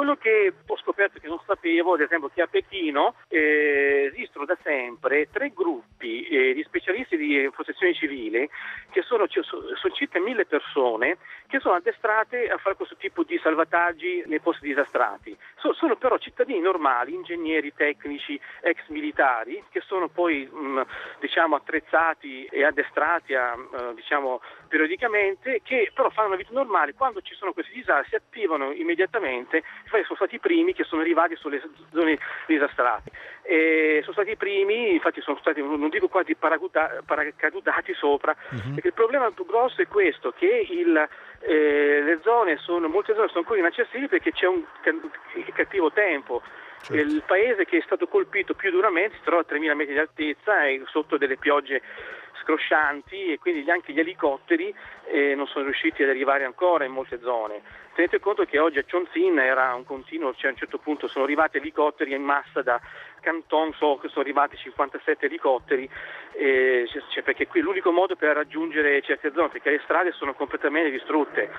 quello che ho scoperto che non sapevo, ad esempio, che a Pechino esistono da sempre 3 gruppi di specialisti di protezione civile che sono circa 1000 persone che sono addestrate a fare questo tipo di salvataggi nei posti disastrati. Sono però cittadini normali, ingegneri tecnici, ex militari, che sono poi attrezzati e addestrati periodicamente, che però fanno una vita normale. Quando ci sono questi disastri si attivano immediatamente, sono stati i primi che sono arrivati sulle zone disastrate. Sono stati i primi, infatti sono stati, non dico quasi paracadutati sopra, perché il problema più grosso è questo, che molte zone sono ancora inaccessibili perché c'è un cattivo tempo. Certo. Il paese che è stato colpito più duramente si trova a 3.000 metri di altezza e sotto delle piogge scroscianti, e quindi anche gli elicotteri non sono riusciti ad arrivare ancora in molte zone. Tenete conto che oggi a Chonsin era un continuo, a un certo punto sono arrivati elicotteri in massa da Canton, che sono arrivati 57 elicotteri, perché qui è l'unico modo per raggiungere certe zone, perché le strade sono completamente distrutte.